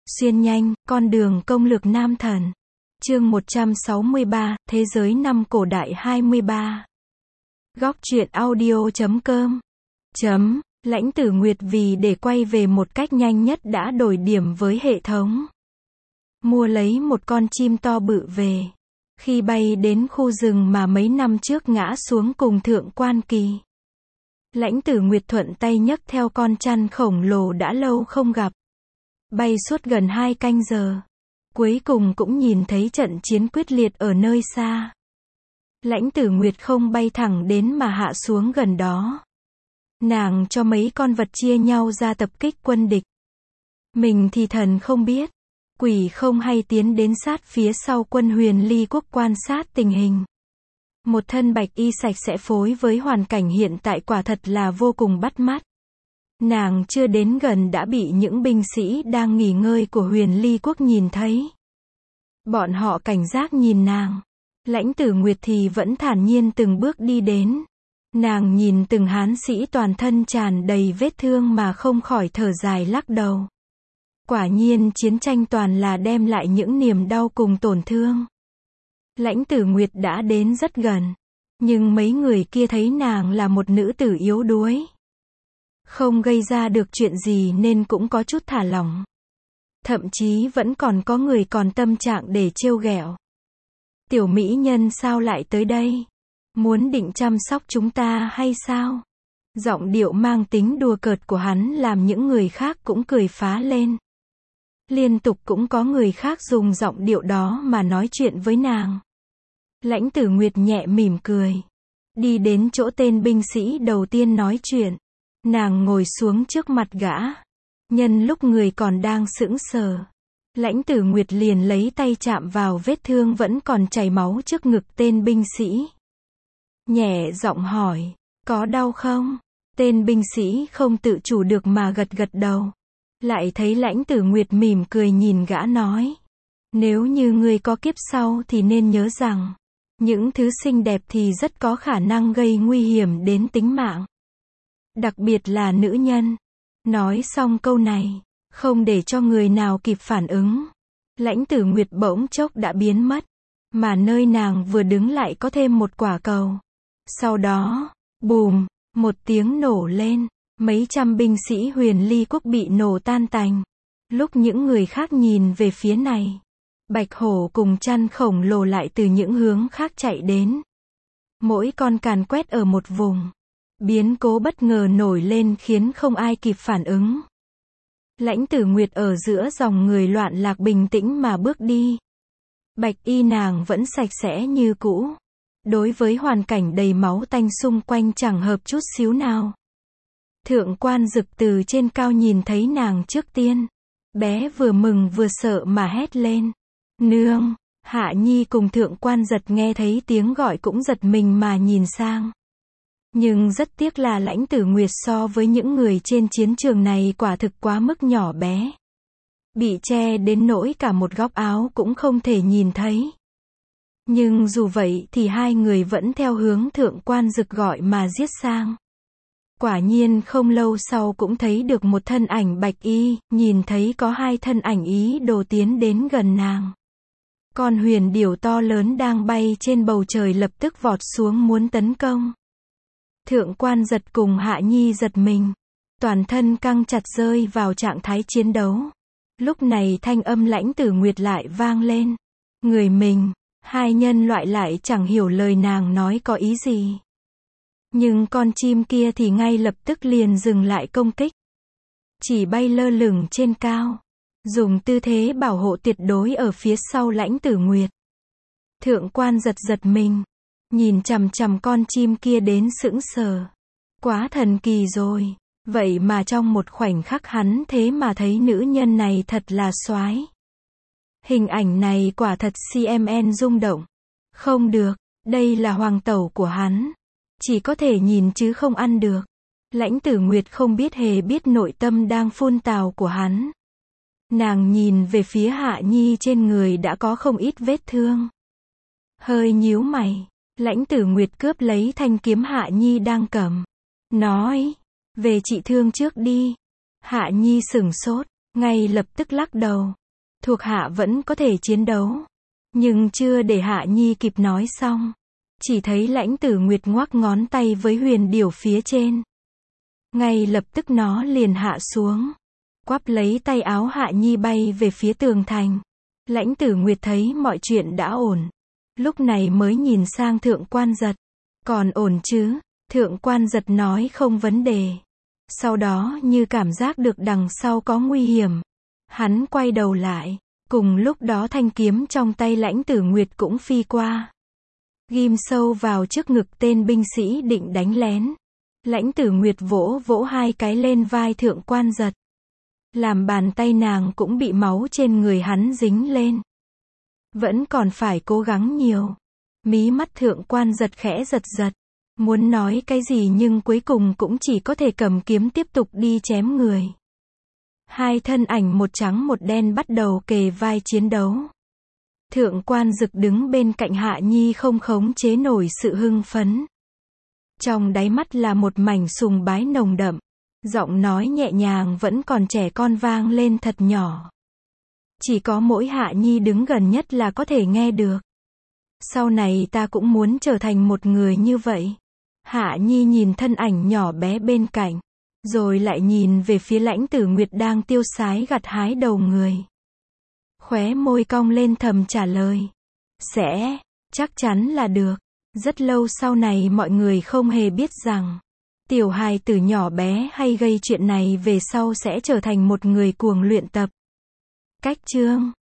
Xuyên nhanh, con đường công lược nam thần. Chương 163, Thế giới năm cổ đại 23. Góc truyện audio.com. Lãnh Tử Nguyệt vì để quay về một cách nhanh nhất đã đổi điểm với hệ thống. Mua lấy một con chim to bự về. Khi bay đến khu rừng mà mấy năm trước ngã xuống cùng Thượng Quan Kỳ, Lãnh Tử Nguyệt thuận tay nhấc theo con chăn khổng lồ đã lâu không gặp. Bay suốt gần 2 canh giờ. Cuối cùng cũng nhìn thấy trận chiến quyết liệt ở nơi xa. Lãnh Tử Nguyệt không bay thẳng đến mà hạ xuống gần đó. Nàng cho mấy con vật chia nhau ra tập kích quân địch. Mình thì thần không biết, quỷ không hay tiến đến sát phía sau quân Huyền Ly quốc quan sát tình hình. Một thân bạch y sạch sẽ phối với hoàn cảnh hiện tại quả thật là vô cùng bắt mắt. Nàng chưa đến gần đã bị những binh sĩ đang nghỉ ngơi của Huyền Ly quốc nhìn thấy. Bọn họ cảnh giác nhìn nàng. Lãnh Tử Nguyệt thì vẫn thản nhiên từng bước đi đến. Nàng nhìn từng hán sĩ toàn thân tràn đầy vết thương mà không khỏi thở dài lắc đầu. Quả nhiên chiến tranh toàn là đem lại những niềm đau cùng tổn thương. Lãnh Tử Nguyệt đã đến rất gần. Nhưng mấy người kia thấy nàng là một nữ tử yếu đuối, không gây ra được chuyện gì nên cũng có chút thả lỏng. Thậm chí vẫn còn có người còn tâm trạng để trêu ghẹo. Tiểu mỹ nhân sao lại tới đây? Muốn định chăm sóc chúng ta hay sao? Giọng điệu mang tính đùa cợt của hắn làm những người khác cũng cười phá lên. Liên tục cũng có người khác dùng giọng điệu đó mà nói chuyện với nàng. Lãnh Tử Nguyệt nhẹ mỉm cười. Đi đến chỗ tên binh sĩ đầu tiên nói chuyện. Nàng ngồi xuống trước mặt gã. Nhân lúc người còn đang sững sờ, Lãnh Tử Nguyệt liền lấy tay chạm vào vết thương vẫn còn chảy máu trước ngực tên binh sĩ. Nhẹ giọng hỏi, có đau không? Tên binh sĩ không tự chủ được mà gật gật đầu. Lại thấy Lãnh Tử Nguyệt mỉm cười nhìn gã nói, nếu như ngươi có kiếp sau thì nên nhớ rằng, những thứ xinh đẹp thì rất có khả năng gây nguy hiểm đến tính mạng. Đặc biệt là nữ nhân. Nói xong câu này, không để cho người nào kịp phản ứng. Lãnh Tử Nguyệt bỗng chốc đã biến mất. Mà nơi nàng vừa đứng lại có thêm một quả cầu. Sau đó, bùm, một tiếng nổ lên. Mấy trăm binh sĩ Huyền Ly quốc bị nổ tan tành. Lúc những người khác nhìn về phía này, bạch hổ cùng chăn khổng lồ lại từ những hướng khác chạy đến. Mỗi con càn quét ở một vùng. Biến cố bất ngờ nổi lên khiến không ai kịp phản ứng. Lãnh Tử Nguyệt ở giữa dòng người loạn lạc bình tĩnh mà bước đi. Bạch y nàng vẫn sạch sẽ như cũ. Đối với hoàn cảnh đầy máu tanh xung quanh chẳng hợp chút xíu nào. Thượng Quan Dực từ trên cao nhìn thấy nàng trước tiên. Bé vừa mừng vừa sợ mà hét lên. Nương! Hạ Nhi cùng Thượng Quan Giật nghe thấy tiếng gọi cũng giật mình mà nhìn sang. Nhưng rất tiếc là Lãnh Tử Nguyệt so với những người trên chiến trường này quả thực quá mức nhỏ bé. Bị che đến nỗi cả một góc áo cũng không thể nhìn thấy. Nhưng dù vậy thì hai người vẫn theo hướng Thượng Quan Dực gọi mà giết sang. Quả nhiên không lâu sau cũng thấy được một thân ảnh bạch y, nhìn thấy có hai thân ảnh ý đồ tiến đến gần nàng. Con huyền điểu to lớn đang bay trên bầu trời lập tức vọt xuống muốn tấn công. Thượng Quan Giật cùng Hạ Nhi giật mình. Toàn thân căng chặt rơi vào trạng thái chiến đấu. Lúc này thanh âm Lãnh Tử Nguyệt lại vang lên. Người mình, hai nhân loại lại chẳng hiểu lời nàng nói có ý gì. Nhưng con chim kia thì ngay lập tức liền dừng lại công kích. Chỉ bay lơ lửng trên cao. Dùng tư thế bảo hộ tuyệt đối ở phía sau Lãnh Tử Nguyệt. Thượng Quan Giật giật mình. Nhìn chằm chằm con chim kia đến sững sờ. Quá thần kỳ rồi. Vậy mà trong một khoảnh khắc hắn thế mà thấy nữ nhân này thật là soái. Hình ảnh này quả thật CMN rung động. Không được, đây là hoàng tẩu của hắn. Chỉ có thể nhìn chứ không ăn được. Lãnh Tử Nguyệt không biết hề biết nội tâm đang phun tào của hắn. Nàng nhìn về phía Hạ Nhi trên người đã có không ít vết thương. Hơi nhíu mày. Lãnh Tử Nguyệt cướp lấy thanh kiếm Hạ Nhi đang cầm. Nói, về trị thương trước đi. Hạ Nhi sửng sốt. ngay lập tức lắc đầu. Thuộc hạ vẫn có thể chiến đấu. Nhưng chưa để Hạ Nhi kịp nói xong. Chỉ thấy Lãnh Tử Nguyệt ngoắc ngón tay với huyền điểu phía trên. Ngay lập tức nó liền hạ xuống. Quắp lấy tay áo Hạ Nhi bay về phía tường thành. Lãnh Tử Nguyệt thấy mọi chuyện đã ổn. Lúc này mới nhìn sang Thượng Quan Giật. Còn ổn chứ? Thượng Quan Giật nói không vấn đề. Sau đó như cảm giác được đằng sau có nguy hiểm. Hắn quay đầu lại. Cùng lúc đó thanh kiếm trong tay Lãnh Tử Nguyệt cũng phi qua. Ghim sâu vào trước ngực tên binh sĩ định đánh lén. Lãnh Tử Nguyệt vỗ vỗ hai cái lên vai Thượng Quan Giật. Làm bàn tay nàng cũng bị máu trên người hắn dính lên. Vẫn còn phải cố gắng nhiều. Mí mắt Thượng Quan Giật khẽ giật giật. Muốn nói cái gì nhưng cuối cùng cũng chỉ có thể cầm kiếm tiếp tục đi chém người. Hai thân ảnh một trắng một đen bắt đầu kề vai chiến đấu. Thượng Quan Dực đứng bên cạnh Hạ Nhi không khống chế nổi sự hưng phấn. Trong đáy mắt là một mảnh sùng bái nồng đậm. Giọng nói nhẹ nhàng vẫn còn trẻ con vang lên thật nhỏ. Chỉ có mỗi Hạ Nhi đứng gần nhất là có thể nghe được. Sau này ta cũng muốn trở thành một người như vậy. Hạ Nhi nhìn thân ảnh nhỏ bé bên cạnh. Rồi lại nhìn về phía Lãnh Tử Nguyệt đang tiêu sái gặt hái đầu người. Khóe môi cong lên thầm trả lời. Sẽ, chắc chắn là được. Rất lâu sau này mọi người không hề biết rằng. Tiểu hài tử nhỏ bé hay gây chuyện này về sau sẽ trở thành một người cuồng luyện tập. Cách chương